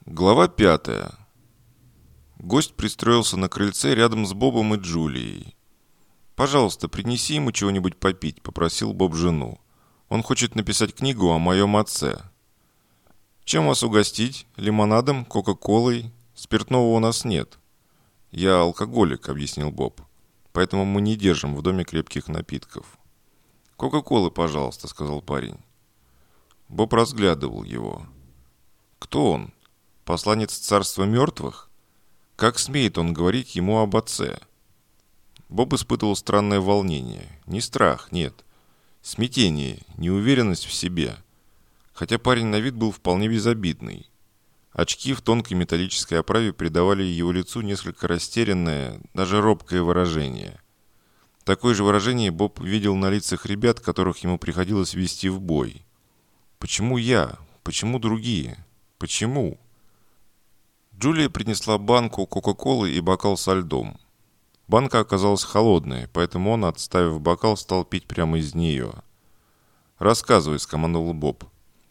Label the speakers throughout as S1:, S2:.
S1: Глава 5. Гость пристроился на крыльце рядом с Бобом и Джулией. «Пожалуйста, принеси ему чего-нибудь попить», — попросил Боб жену. «Он хочет написать книгу о моем отце». «Чем вас угостить? Лимонадом, кока-колой? Спиртного у нас нет». «Я алкоголик», — объяснил Боб. «Поэтому мы не держим в доме крепких напитков». «Кока-колы, пожалуйста», — сказал парень. Боб разглядывал его. «Кто он? Посланец царства мертвых? Как смеет он говорить ему об отце?» Боб испытывал странное волнение. Не страх, нет. Смятение, неуверенность в себе. Хотя парень на вид был вполне безобидный. Очки в тонкой металлической оправе придавали его лицу несколько растерянное, даже робкое выражение. Такое же выражение Боб видел на лицах ребят, которых ему приходилось вести в бой. «Почему я? Почему другие? Почему?» Джулия принесла банку кока-колы и бокал со льдом. Банка оказалась холодной, поэтому он, отставив бокал, стал пить прямо из нее. «Рассказывай», — скомандовал Боб.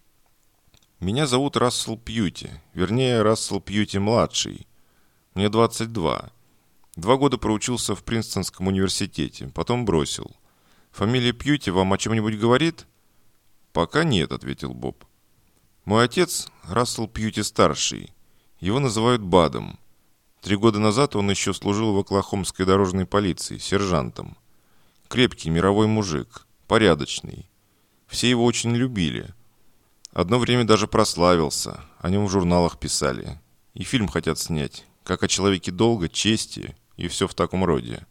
S1: «Меня зовут Рассел Пьюти, вернее, Рассел Пьюти-младший. Мне 22. 2 года проучился в Принстонском университете, потом бросил. Фамилия Пьюти вам о чем-нибудь говорит?» «Пока нет», — ответил Боб. «Мой отец Рассел Пьюти-старший. Его называют Бадом. 3 года назад он еще служил в Оклахомской дорожной полиции, сержантом. Крепкий мировой мужик, порядочный. Все его очень любили. Одно время даже прославился, о нем в журналах писали. И фильм хотят снять, как о человеке долга, чести и все в таком роде.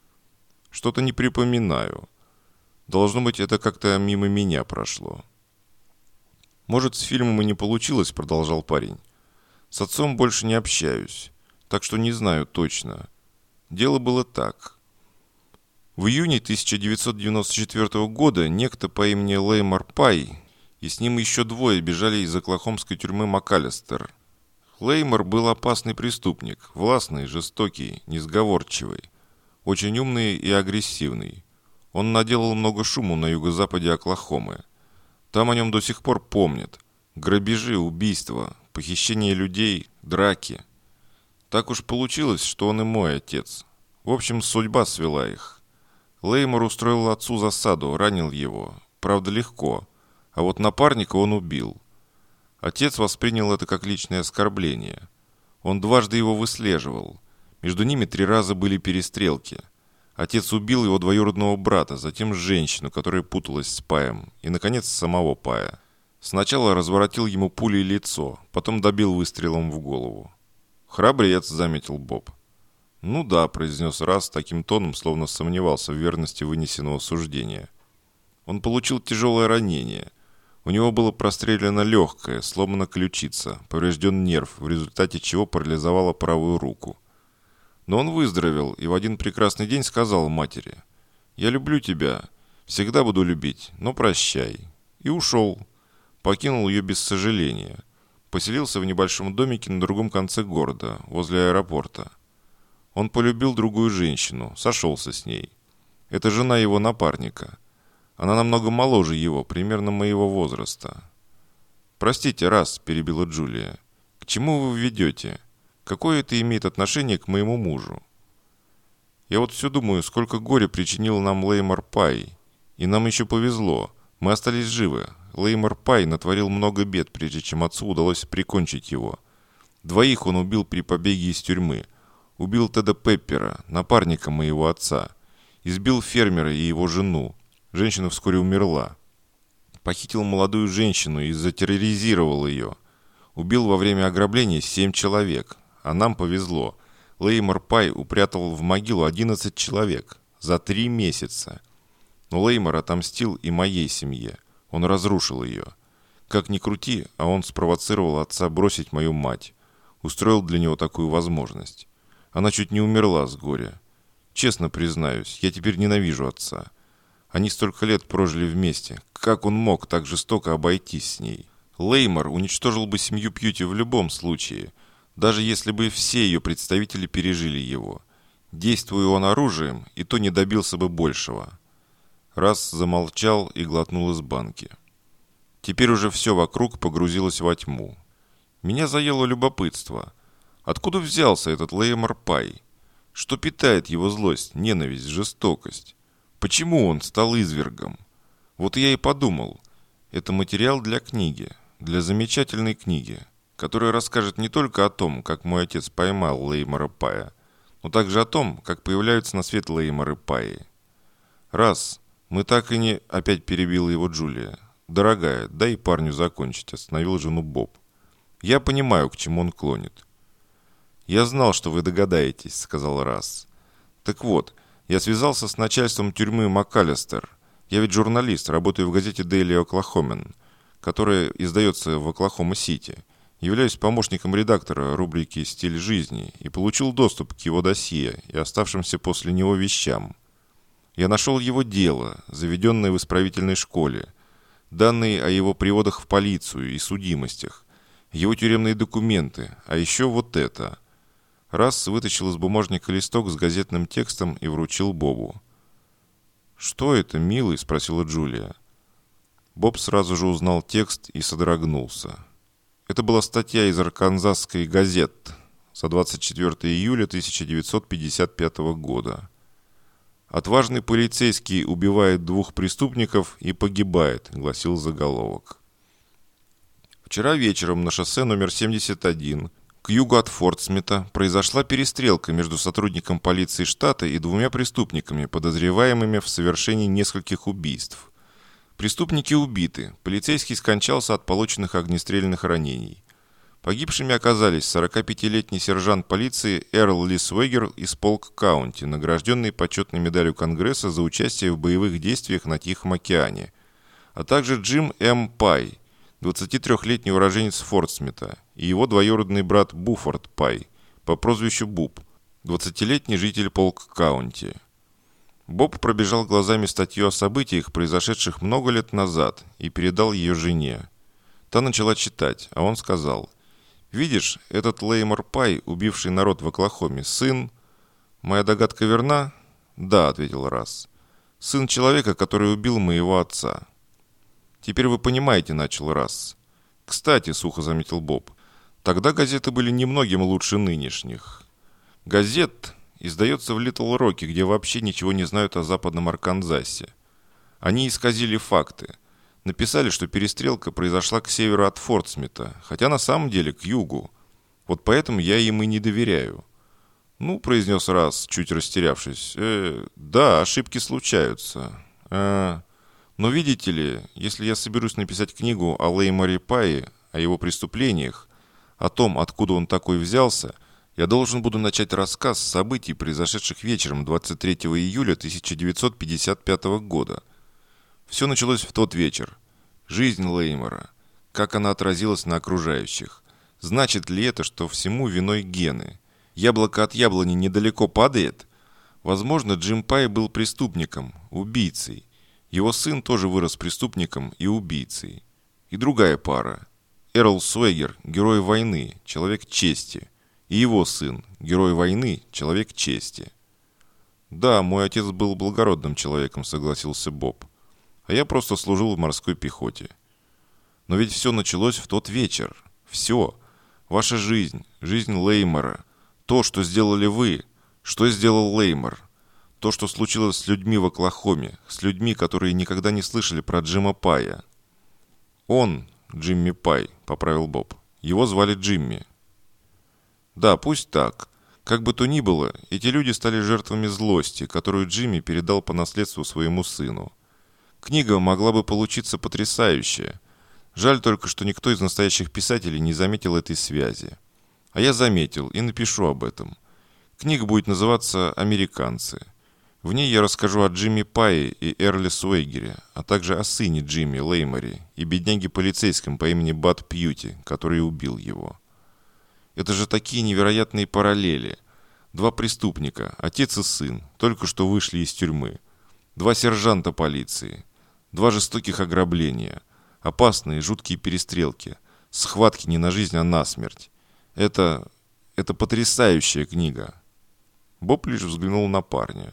S1: Что-то не припоминаю. Должно быть, это как-то мимо меня прошло». «Может, с фильмом и не получилось», — продолжал парень. «С отцом больше не общаюсь, так что не знаю точно. Дело было так. В июне 1994 года некто по имени Леймор Пай и с ним еще 2 бежали из оклахомской тюрьмы МакАлистер. Леймор был опасный преступник, властный, жестокий, несговорчивый, очень умный и агрессивный. Он наделал много шуму на юго-западе Оклахомы. Там о нем до сих пор помнят. Грабежи, убийства, похищение людей, драки. Так уж получилось, что он и мой отец. В общем, судьба свела их. Леймор устроил отцу засаду, ранил его. Правда, легко. А вот напарника он убил. Отец воспринял это как личное оскорбление. Он 2 его выслеживал. Между ними 3 раза были перестрелки. Отец убил его двоюродного брата, затем женщину, которая путалась с Паем, и, наконец, самого Пая. Сначала разворотил ему пулей лицо, потом добил выстрелом в голову. «Храбрец», — заметил Боб. «Ну да», — произнес Расс таким тоном, словно сомневался в верности вынесенного суждения. Он получил тяжелое ранение. У него было прострелено легкое, сломана ключица, поврежден нерв, в результате чего парализовало правую руку. Но он выздоровел и в один прекрасный день сказал матери: «Я люблю тебя, всегда буду любить, но прощай». И ушел. Покинул ее без сожаления. Поселился в небольшом домике на другом конце города, возле аэропорта. Он полюбил другую женщину, сошелся с ней. Это жена его напарника. Она намного моложе его, примерно моего возраста. «Простите, Расс», — перебила Джулия. «К чему вы ведете? Какое это имеет отношение к моему мужу?» «Я вот все думаю, сколько горя причинил нам Леймор Пай. И нам еще повезло. Мы остались живы. Леймор Пай натворил много бед, прежде чем отцу удалось прикончить его. 2 он убил при побеге из тюрьмы. Убил Теда Пеппера, напарника моего отца. Избил фермера и его жену. Женщина вскоре умерла. Похитил молодую женщину и затерроризировал ее. Убил во время ограбления 7 человек. А нам повезло. Леймор Пай упрятал в могилу 11 человек. За 3 месяца. Но Леймор отомстил и моей семье. Он разрушил ее. Как ни крути, а он спровоцировал отца бросить мою мать. Устроил для него такую возможность. Она чуть не умерла с горя. Честно признаюсь, я теперь ненавижу отца. Они столько лет прожили вместе. Как он мог так жестоко обойтись с ней? Леймор уничтожил бы семью Пьюти в любом случае, даже если бы все ее представители пережили его. Действуя он оружием, и то не добился бы большего. Расс замолчал и глотнул из банки. Теперь уже все вокруг погрузилось во тьму. Меня заело любопытство. Откуда взялся этот Леймор Пай? Что питает его злость, ненависть, жестокость? Почему он стал извергом? Вот я и подумал, это материал для книги, для замечательной книги, которая расскажет не только о том, как мой отец поймал Леймора Пая, но также о том, как появляются на свет Лейморы Паи. Раз, мы так и не... Опять перебила его Джулия. Дорогая, дай парню закончить, остановил жену Боб. Я понимаю, к чему он клонит. «Я знал, что вы догадаетесь», — сказал Расс. «Так вот, я связался с начальством тюрьмы МакАлистер. Я ведь журналист, работаю в газете Daily Oklahoman, которая издается в Оклахома-Сити. Являюсь помощником редактора рубрики «Стиль жизни» и получил доступ к его досье и оставшимся после него вещам. Я нашел его дело, заведенное в исправительной школе, данные о его приводах в полицию и судимостях, его тюремные документы, а еще вот это». Расс вытащил из бумажника листок с газетным текстом и вручил Бобу. «Что это, милый?» – спросила Джулия. Боб сразу же узнал текст и содрогнулся. Это была статья из Арканзасской газеты за 24 июля 1955 года. «Отважный полицейский убивает 2 преступников и погибает», – гласил заголовок. Вчера вечером на шоссе номер 71 к югу от Форт-Смита произошла перестрелка между сотрудником полиции штата и 2 преступниками, подозреваемыми в совершении нескольких убийств. Преступники убиты, полицейский скончался от полученных огнестрельных ранений. Погибшими оказались 45-летний сержант полиции Эрл Ли Суэгер из Полк-Каунти, награжденный почетной медалью Конгресса за участие в боевых действиях на Тихом океане, а также Джим М. Пай, 23-летний уроженец Форт-Смита, и его двоюродный брат Буфорд Пай, по прозвищу Буб, 20-летний житель Полк-Каунти. Боб пробежал глазами статью о событиях, произошедших много лет назад, и передал ее жене. Та начала читать, а он сказал: «Видишь, этот Леймор Пай, убивший народ в Оклахоме, сын...» «Моя догадка верна?» «Да», — ответил Расс. «Сын человека, который убил моего отца». «Теперь вы понимаете», — начал Расс. «Кстати», — сухо заметил Боб, — «тогда газеты были немногим лучше нынешних. Газет издается в Литл-Роке, где вообще ничего не знают о западном Арканзасе. Они исказили факты. Написали, что перестрелка произошла к северу от Форт-Смита, хотя на самом деле к югу. Вот поэтому я им и не доверяю». «Ну», — произнес Расс, чуть растерявшись, «да, ошибки случаются. Но видите ли, если я соберусь написать книгу о Лейморе Пае, о его преступлениях, о том, откуда он такой взялся, я должен буду начать рассказ событий, произошедших вечером 23 июля 1955 года. Все началось в тот вечер. Жизнь Леймора. Как она отразилась на окружающих. Значит ли это, что всему виной гены? Яблоко от яблони недалеко падает? Возможно, Джим Пай был преступником, убийцей. Его сын тоже вырос преступником и убийцей. И другая пара. Эрл Суэгер, герой войны, человек чести. И его сын, герой войны, человек чести. «Да, мой отец был благородным человеком», — согласился Боб. «А я просто служил в морской пехоте». «Но ведь все началось в тот вечер. Все. Ваша жизнь, жизнь Леймора. То, что сделали вы. Что сделал Леймор. То, что случилось с людьми в Оклахоме, с людьми, которые никогда не слышали про Джима Пая». «Он, Джимми Пай», — поправил Боб. «Его звали Джимми». «Да, пусть так. Как бы то ни было, эти люди стали жертвами злости, которую Джимми передал по наследству своему сыну. Книга могла бы получиться потрясающая. Жаль только, что никто из настоящих писателей не заметил этой связи. А я заметил и напишу об этом. Книга будет называться «Американцы». В ней я расскажу о Джимми Пае и Эрле Суэгере, а также о сыне Джимми, Лейморе, и бедняге полицейском по имени Бад Пьюти, который убил его. Это же такие невероятные параллели. 2 преступника, отец и сын, только что вышли из тюрьмы. 2 сержанта полиции. 2 жестоких ограбления. Опасные, жуткие перестрелки. Схватки не на жизнь, а на смерть. Это потрясающая книга». Боб лишь взглянул на парня.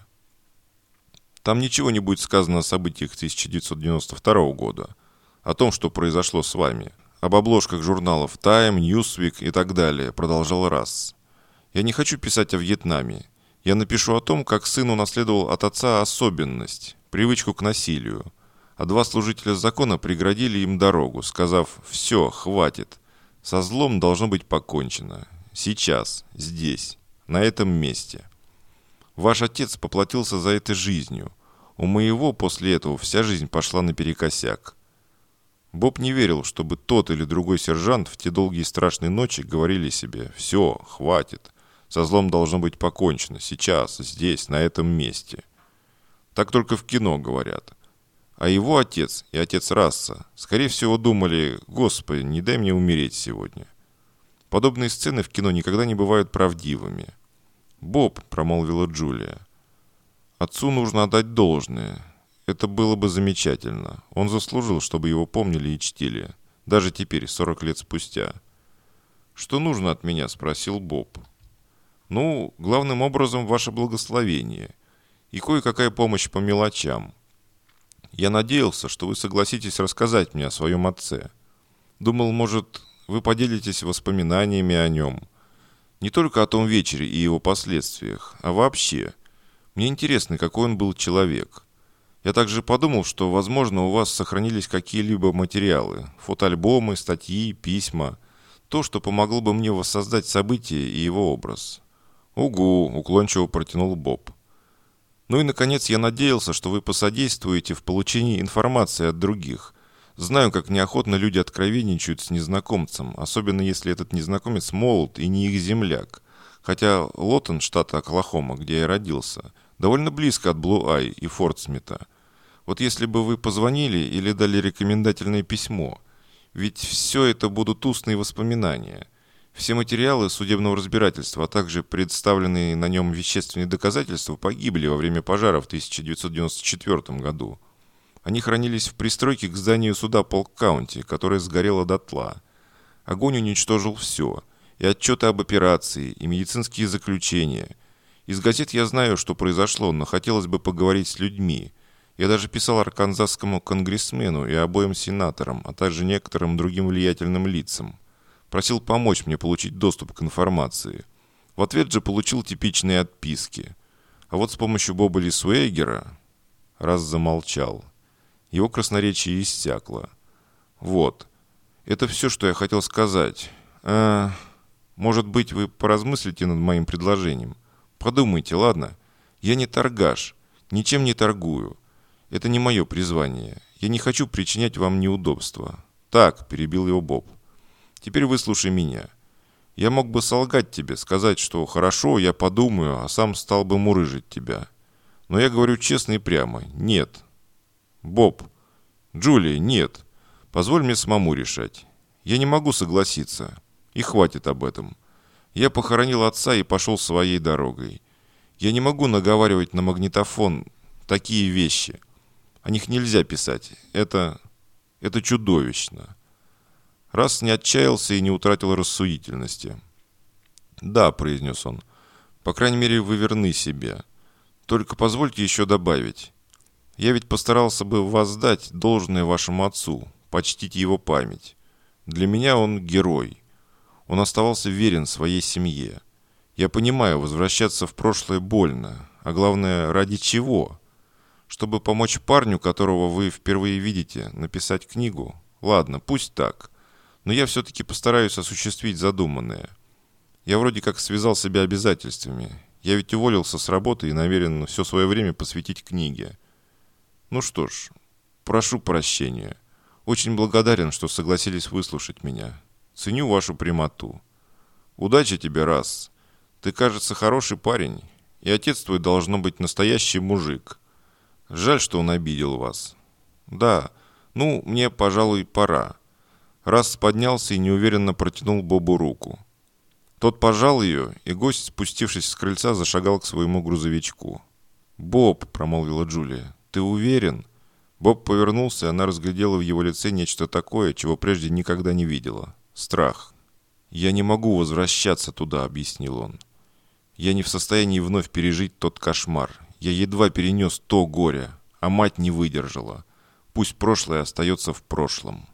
S1: «Там ничего не будет сказано о событиях 1992 года, о том, что произошло с вами, об обложках журналов Time, Newsweek и так далее», — продолжал Расс. «Я не хочу писать о Вьетнаме. Я напишу о том, как сын унаследовал от отца особенность, привычку к насилию. А два служителя закона преградили им дорогу, сказав: «Все, хватит. Со злом должно быть покончено. Сейчас, здесь, на этом месте. Ваш отец поплатился за это жизнью. У моего после этого вся жизнь пошла наперекосяк». Боб не верил, чтобы тот или другой сержант в те долгие страшные ночи говорили себе: «Все, хватит. Со злом должно быть покончено. Сейчас, здесь, на этом месте». Так только в кино говорят. А его отец и отец Расса, скорее всего, думали: «Господи, не дай мне умереть сегодня». Подобные сцены в кино никогда не бывают правдивыми. «Боб», — промолвила Джулия, — «отцу нужно отдать должное. Это было бы замечательно. Он заслужил, чтобы его помнили и чтили. Даже теперь, 40 лет спустя». «Что нужно от меня?» — спросил Боб. «Ну, главным образом, ваше благословение. И кое-какая помощь по мелочам. Я надеялся, что вы согласитесь рассказать мне о своем отце. Думал, может, вы поделитесь воспоминаниями о нем. Не только о том вечере и его последствиях, а вообще. Мне интересно, какой он был человек. Я также подумал, что, возможно, у вас сохранились какие-либо материалы, фотоальбомы, статьи, письма, то, что помогло бы мне воссоздать события и его образ». «Угу», — уклончиво протянул Боб. «Ну и, наконец, я надеялся, что вы посодействуете в получении информации от других. Знаю, как неохотно люди откровенничают с незнакомцем, особенно если этот незнакомец молод и не их земляк. Хотя Лоттон, штат Оклахома, где я родился, довольно близко от Блу-Ай и Форт-Смита. Вот если бы вы позвонили или дали рекомендательное письмо, ведь все это будут устные воспоминания». Все материалы судебного разбирательства, а также представленные на нем вещественные доказательства погибли во время пожара в 1994 году. Они хранились в пристройке к зданию суда Полк-Каунти, которое сгорело дотла. Огонь уничтожил все. И отчеты об операции, и медицинские заключения. Из газет я знаю, что произошло, но хотелось бы поговорить с людьми. Я даже писал арканзасскому конгрессмену и обоим сенаторам, а также некоторым другим влиятельным лицам. Просил помочь мне получить доступ к информации. В ответ же получил типичные отписки. А вот с помощью Боба Лисуэгера... Раз замолчал. Его красноречие иссякло. «Вот. Это все, что я хотел сказать. Может быть, вы поразмыслите над моим предложением? Подумайте, ладно? Я не торгаш. Ничем не торгую. Это не мое призвание. Я не хочу причинять вам неудобства». «Так», — перебил его Боб. «Теперь выслушай меня. Я мог бы солгать тебе, сказать, что хорошо, я подумаю, а сам стал бы мурыжить тебя. Но я говорю честно и прямо. Нет. Боб. Джулия, нет. Позволь мне самому решать. Я не могу согласиться. И хватит об этом. Я похоронил отца и пошел своей дорогой. Я не могу наговаривать на магнитофон такие вещи. О них нельзя писать. Это чудовищно». Расс не отчаялся и не утратил рассудительности. «Да», — произнес он, — «по крайней мере, вы верны себе. Только позвольте еще добавить. Я ведь постарался бы воздать должное вашему отцу, почтить его память. Для меня он герой. Он оставался верен своей семье. Я понимаю, возвращаться в прошлое больно. А главное, ради чего? Чтобы помочь парню, которого вы впервые видите, написать книгу? Ладно, пусть так. Но я все-таки постараюсь осуществить задуманное. Я вроде как связал себя обязательствами. Я ведь уволился с работы и намерен все свое время посвятить книге. Ну что ж, прошу прощения. Очень благодарен, что согласились выслушать меня. Ценю вашу прямоту. Удачи тебе, Расс. Ты, кажется, хороший парень. И отец твой должно быть настоящий мужик. Жаль, что он обидел вас. Да, ну, мне, пожалуй, пора». Расс поднялся и неуверенно протянул Бобу руку. Тот пожал ее, и гость, спустившись с крыльца, зашагал к своему грузовичку. «Боб», — промолвила Джулия, — «ты уверен?» Боб повернулся, и она разглядела в его лице нечто такое, чего прежде никогда не видела. Страх. «Я не могу возвращаться туда», — объяснил он. «Я не в состоянии вновь пережить тот кошмар. Я едва перенес то горе, а мать не выдержала. Пусть прошлое остается в прошлом».